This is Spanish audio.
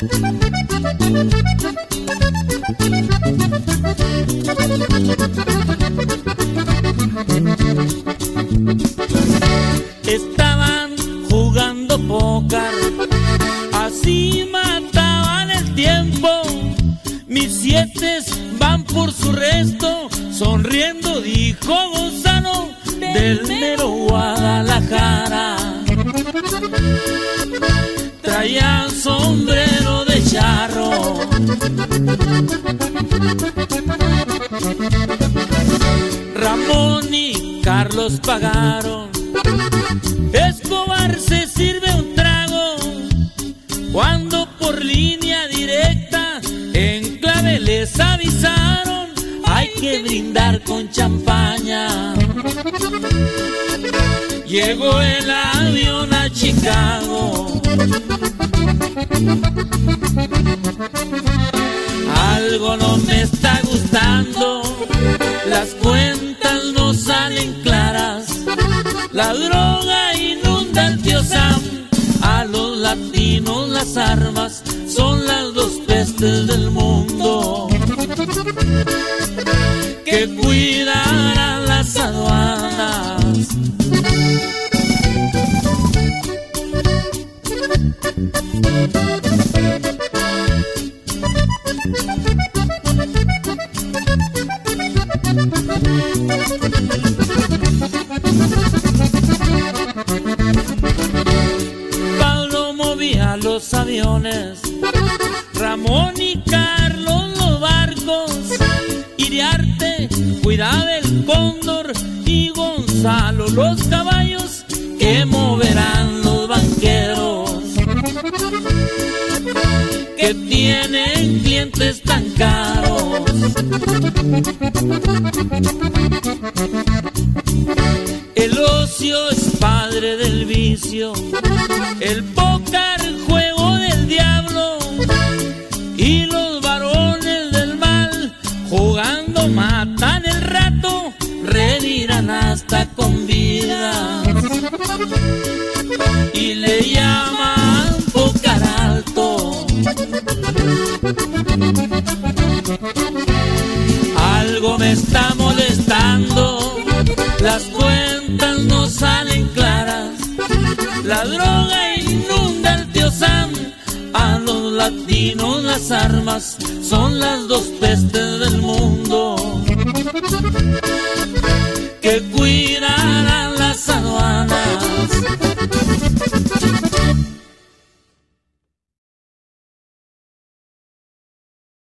Estaban jugando póker, así mataban el tiempo. Mis siete van por su resto, sonriendo dijo Gonzalo del mero Guadalajara. Traía sombrero de charro, Ramón y Carlos pagaron. Escobar se sirve un trago cuando por línea directa en clave les avisaron: hay que brindar con champaña. Llegó el avión a Chicago. Algo no me está gustando, las cuentas no salen claras. La droga inunda el tío Sam, a los latinos las armas son las dos pestes del mundo. Que cuidarán las aduanas. Pablo movía los aviones, Ramón y Carlos los barcos, Iriarte cuidaba el cóndor y Gonzalo los caballos que moverán los banqueros que tienen clientes tan caros. El ocio es padre del vicio, el póker juego del diablo, y los varones del mal jugando matan el rato, reviran hasta con vida y le llaman póker alto. Algo me está molestando, las cuentas no salen claras. La droga inunda el tío Sam, a los latinos las armas son las dos pestes del mundo. Que cuida